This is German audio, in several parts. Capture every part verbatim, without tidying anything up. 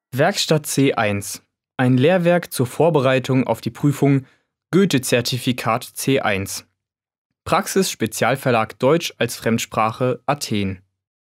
Werkstatt C eins. Ein Lehrwerk zur Vorbereitung auf die Prüfung Goethe-Zertifikat C eins. Praxis Spezialverlag Deutsch als Fremdsprache Athen.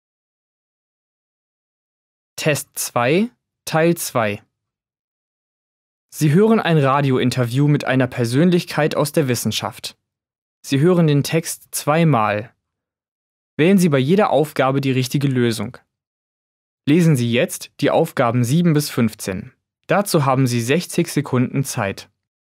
Test zwei, Teil zwei. Sie hören ein Radiointerview mit einer Persönlichkeit aus der Wissenschaft. Sie hören den Text zweimal. Wählen Sie bei jeder Aufgabe die richtige Lösung. Lesen Sie jetzt die Aufgaben sieben bis fünfzehn. Dazu haben Sie sechzig Sekunden Zeit.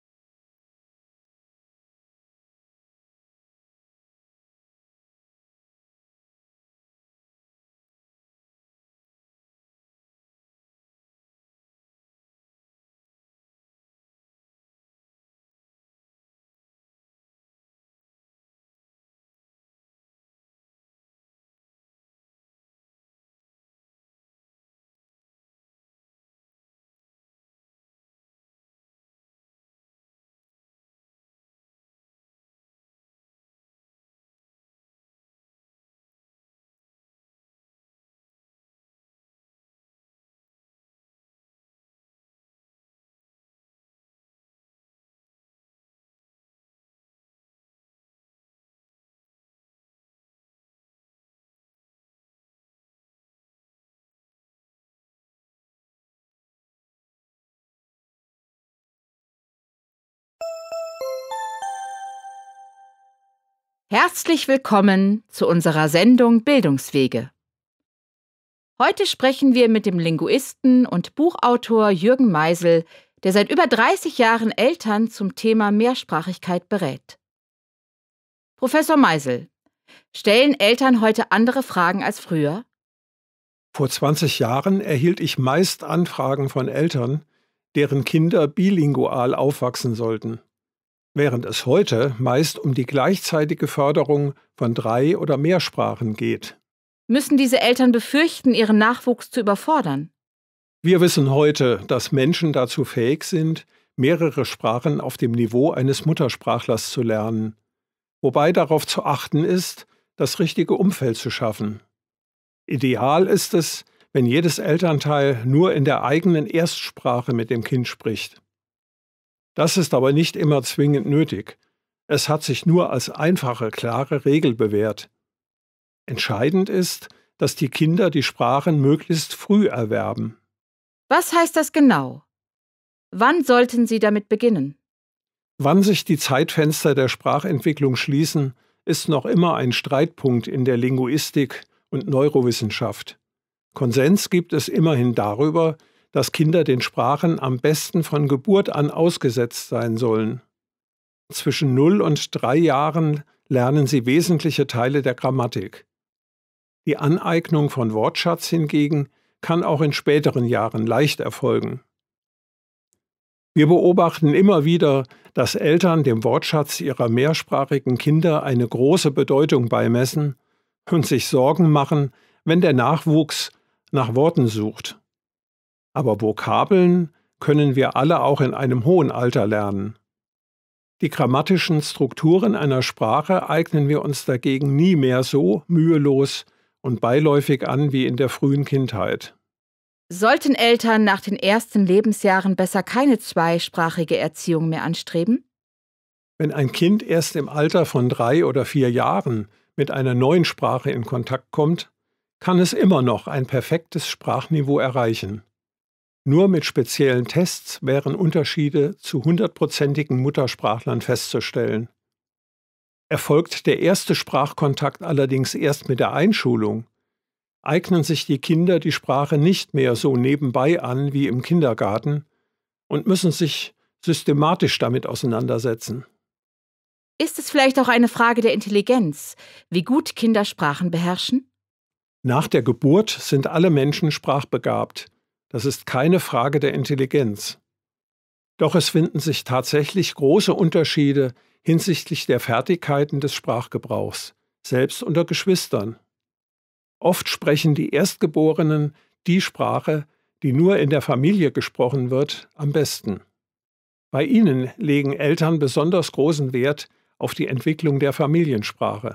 Herzlich willkommen zu unserer Sendung Bildungswege. Heute sprechen wir mit dem Linguisten und Buchautor Jürgen Meisel, der seit über dreißig Jahren Eltern zum Thema Mehrsprachigkeit berät. Professor Meisel, stellen Eltern heute andere Fragen als früher? Vor zwanzig Jahren erhielt ich meist Anfragen von Eltern, deren Kinder bilingual aufwachsen sollten, während es heute meist um die gleichzeitige Förderung von drei oder mehr Sprachen geht. Müssen diese Eltern befürchten, ihren Nachwuchs zu überfordern? Wir wissen heute, dass Menschen dazu fähig sind, mehrere Sprachen auf dem Niveau eines Muttersprachlers zu lernen, wobei darauf zu achten ist, das richtige Umfeld zu schaffen. Ideal ist es, wenn jedes Elternteil nur in der eigenen Erstsprache mit dem Kind spricht. Das ist aber nicht immer zwingend nötig. Es hat sich nur als einfache, klare Regel bewährt. Entscheidend ist, dass die Kinder die Sprachen möglichst früh erwerben. Was heißt das genau? Wann sollten sie damit beginnen? Wann sich die Zeitfenster der Sprachentwicklung schließen, ist noch immer ein Streitpunkt in der Linguistik und Neurowissenschaft. Konsens gibt es immerhin darüber, dass Kinder den Sprachen am besten von Geburt an ausgesetzt sein sollen. Zwischen null und drei Jahren lernen sie wesentliche Teile der Grammatik. Die Aneignung von Wortschatz hingegen kann auch in späteren Jahren leicht erfolgen. Wir beobachten immer wieder, dass Eltern dem Wortschatz ihrer mehrsprachigen Kinder eine große Bedeutung beimessen und sich Sorgen machen, wenn der Nachwuchs nach Worten sucht. Aber Vokabeln können wir alle auch in einem hohen Alter lernen. Die grammatischen Strukturen einer Sprache eignen wir uns dagegen nie mehr so mühelos und beiläufig an wie in der frühen Kindheit. Sollten Eltern nach den ersten Lebensjahren besser keine zweisprachige Erziehung mehr anstreben? Wenn ein Kind erst im Alter von drei oder vier Jahren mit einer neuen Sprache in Kontakt kommt, kann es immer noch ein perfektes Sprachniveau erreichen. Nur mit speziellen Tests wären Unterschiede zu hundertprozentigen Muttersprachlern festzustellen. Erfolgt der erste Sprachkontakt allerdings erst mit der Einschulung, eignen sich die Kinder die Sprache nicht mehr so nebenbei an wie im Kindergarten und müssen sich systematisch damit auseinandersetzen. Ist es vielleicht auch eine Frage der Intelligenz, wie gut Kinder Sprachen beherrschen? Nach der Geburt sind alle Menschen sprachbegabt. Das ist keine Frage der Intelligenz. Doch es finden sich tatsächlich große Unterschiede hinsichtlich der Fertigkeiten des Sprachgebrauchs, selbst unter Geschwistern. Oft sprechen die Erstgeborenen die Sprache, die nur in der Familie gesprochen wird, am besten. Bei ihnen legen Eltern besonders großen Wert auf die Entwicklung der Familiensprache.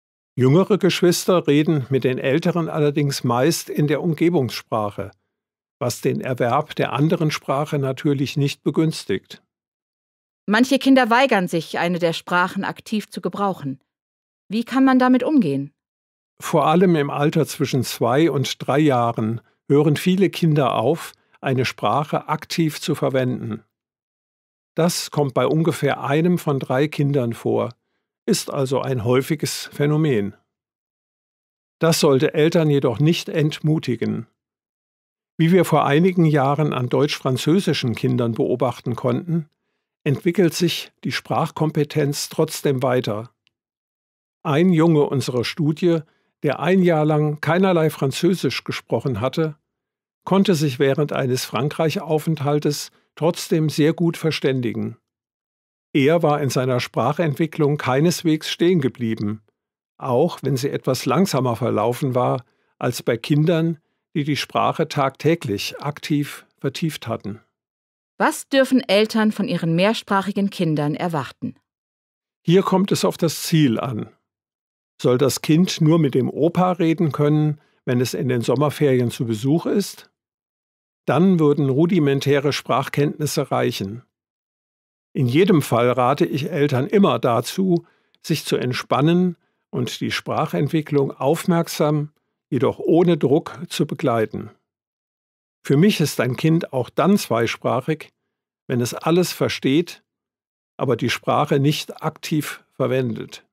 Jüngere Geschwister reden mit den Älteren allerdings meist in der Umgebungssprache, was den Erwerb der anderen Sprache natürlich nicht begünstigt. Manche Kinder weigern sich, eine der Sprachen aktiv zu gebrauchen. Wie kann man damit umgehen? Vor allem im Alter zwischen zwei und drei Jahren hören viele Kinder auf, eine Sprache aktiv zu verwenden. Das kommt bei ungefähr einem von drei Kindern vor, ist also ein häufiges Phänomen. Das sollte Eltern jedoch nicht entmutigen. Wie wir vor einigen Jahren an deutsch-französischen Kindern beobachten konnten, entwickelt sich die Sprachkompetenz trotzdem weiter. Ein Junge unserer Studie, der ein Jahr lang keinerlei Französisch gesprochen hatte, konnte sich während eines Frankreich-Aufenthaltes trotzdem sehr gut verständigen. Er war in seiner Sprachentwicklung keineswegs stehen geblieben, auch wenn sie etwas langsamer verlaufen war als bei Kindern, die die Sprache tagtäglich aktiv vertieft hatten. Was dürfen Eltern von ihren mehrsprachigen Kindern erwarten? Hier kommt es auf das Ziel an. Soll das Kind nur mit dem Opa reden können, wenn es in den Sommerferien zu Besuch ist? Dann würden rudimentäre Sprachkenntnisse reichen. In jedem Fall rate ich Eltern immer dazu, sich zu entspannen und die Sprachentwicklung aufmerksam, jedoch ohne Druck zu begleiten. Für mich ist ein Kind auch dann zweisprachig, wenn es alles versteht, aber die Sprache nicht aktiv verwendet.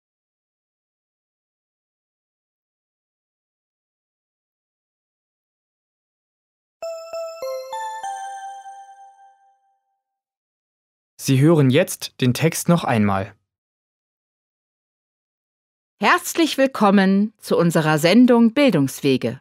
Sie hören jetzt den Text noch einmal. Herzlich willkommen zu unserer Sendung Bildungswege.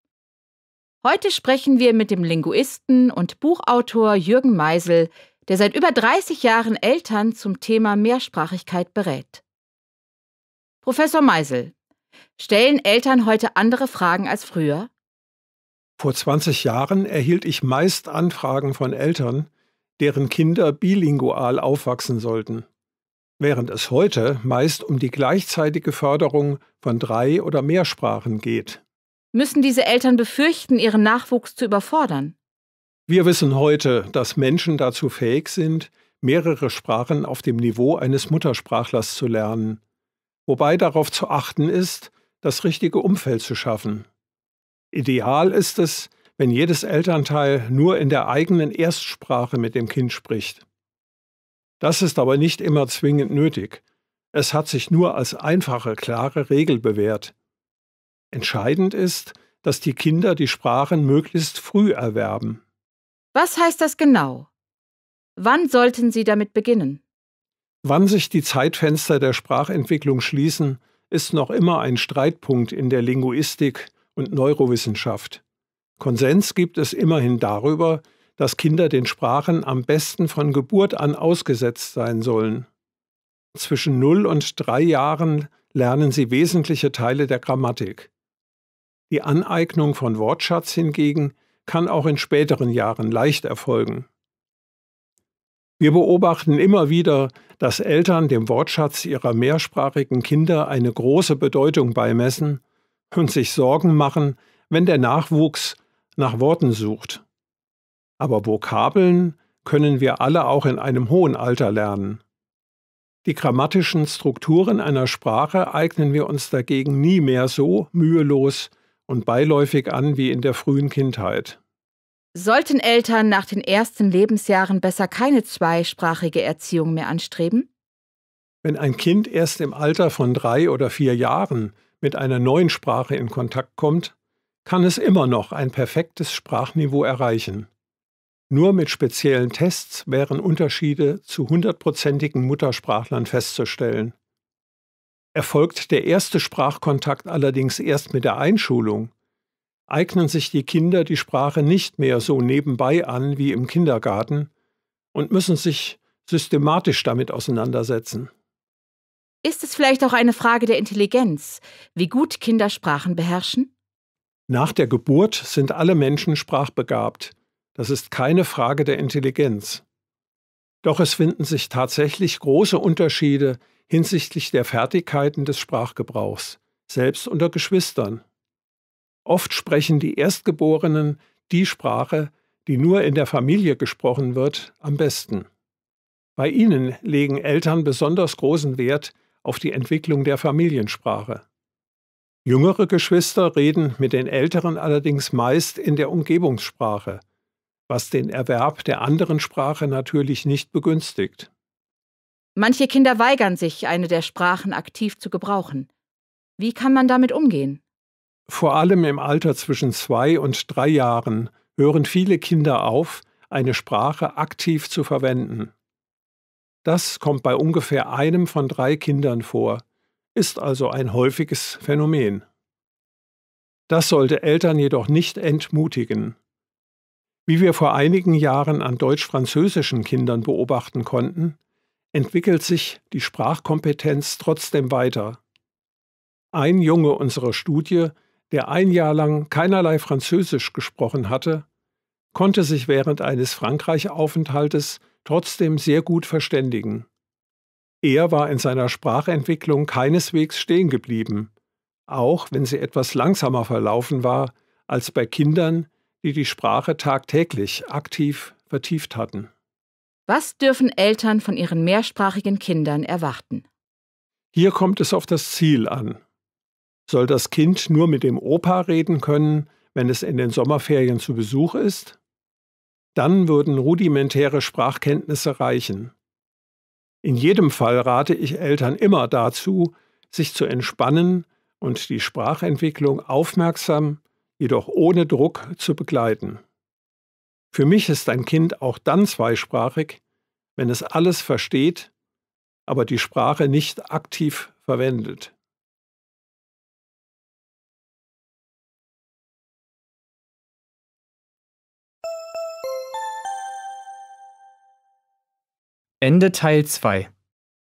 Heute sprechen wir mit dem Linguisten und Buchautor Jürgen Meisel, der seit über dreißig Jahren Eltern zum Thema Mehrsprachigkeit berät. Professor Meisel, stellen Eltern heute andere Fragen als früher? Vor zwanzig Jahren erhielt ich meist Anfragen von Eltern, deren Kinder bilingual aufwachsen sollten, während es heute meist um die gleichzeitige Förderung von drei oder mehr Sprachen geht. Müssen diese Eltern befürchten, ihren Nachwuchs zu überfordern? Wir wissen heute, dass Menschen dazu fähig sind, mehrere Sprachen auf dem Niveau eines Muttersprachlers zu lernen, wobei darauf zu achten ist, das richtige Umfeld zu schaffen. Ideal ist es, wenn jedes Elternteil nur in der eigenen Erstsprache mit dem Kind spricht. Das ist aber nicht immer zwingend nötig. Es hat sich nur als einfache, klare Regel bewährt. Entscheidend ist, dass die Kinder die Sprachen möglichst früh erwerben. Was heißt das genau? Wann sollten sie damit beginnen? Wann sich die Zeitfenster der Sprachentwicklung schließen, ist noch immer ein Streitpunkt in der Linguistik und Neurowissenschaft. Konsens gibt es immerhin darüber, dass Kinder den Sprachen am besten von Geburt an ausgesetzt sein sollen. Zwischen null und drei Jahren lernen sie wesentliche Teile der Grammatik. Die Aneignung von Wortschatz hingegen kann auch in späteren Jahren leicht erfolgen. Wir beobachten immer wieder, dass Eltern dem Wortschatz ihrer mehrsprachigen Kinder eine große Bedeutung beimessen und sich Sorgen machen, wenn der Nachwuchs nach Worten sucht. Aber Vokabeln können wir alle auch in einem hohen Alter lernen. Die grammatischen Strukturen einer Sprache eignen wir uns dagegen nie mehr so mühelos und beiläufig an wie in der frühen Kindheit. Sollten Eltern nach den ersten Lebensjahren besser keine zweisprachige Erziehung mehr anstreben? Wenn ein Kind erst im Alter von drei oder vier Jahren mit einer neuen Sprache in Kontakt kommt, kann es immer noch ein perfektes Sprachniveau erreichen. Nur mit speziellen Tests wären Unterschiede zu hundertprozentigen Muttersprachlern festzustellen. Erfolgt der erste Sprachkontakt allerdings erst mit der Einschulung, eignen sich die Kinder die Sprache nicht mehr so nebenbei an wie im Kindergarten und müssen sich systematisch damit auseinandersetzen. Ist es vielleicht auch eine Frage der Intelligenz, wie gut Kinder Sprachen beherrschen? Nach der Geburt sind alle Menschen sprachbegabt. Das ist keine Frage der Intelligenz. Doch es finden sich tatsächlich große Unterschiede hinsichtlich der Fertigkeiten des Sprachgebrauchs, selbst unter Geschwistern. Oft sprechen die Erstgeborenen die Sprache, die nur in der Familie gesprochen wird, am besten. Bei ihnen legen Eltern besonders großen Wert auf die Entwicklung der Familiensprache. Jüngere Geschwister reden mit den Älteren allerdings meist in der Umgebungssprache, was den Erwerb der anderen Sprache natürlich nicht begünstigt. Manche Kinder weigern sich, eine der Sprachen aktiv zu gebrauchen. Wie kann man damit umgehen? Vor allem im Alter zwischen zwei und drei Jahren hören viele Kinder auf, eine Sprache aktiv zu verwenden. Das kommt bei ungefähr einem von drei Kindern vor, ist also ein häufiges Phänomen. Das sollte Eltern jedoch nicht entmutigen. Wie wir vor einigen Jahren an deutsch-französischen Kindern beobachten konnten, entwickelt sich die Sprachkompetenz trotzdem weiter. Ein Junge unserer Studie, der ein Jahr lang keinerlei Französisch gesprochen hatte, konnte sich während eines Frankreich-Aufenthaltes trotzdem sehr gut verständigen. Er war in seiner Sprachentwicklung keineswegs stehen geblieben, auch wenn sie etwas langsamer verlaufen war als bei Kindern, die die Sprache tagtäglich aktiv vertieft hatten. Was dürfen Eltern von ihren mehrsprachigen Kindern erwarten? Hier kommt es auf das Ziel an. Soll das Kind nur mit dem Opa reden können, wenn es in den Sommerferien zu Besuch ist? Dann würden rudimentäre Sprachkenntnisse reichen. In jedem Fall rate ich Eltern immer dazu, sich zu entspannen und die Sprachentwicklung aufmerksam, jedoch ohne Druck zu begleiten. Für mich ist ein Kind auch dann zweisprachig, wenn es alles versteht, aber die Sprache nicht aktiv verwendet. Ende Teil zwei.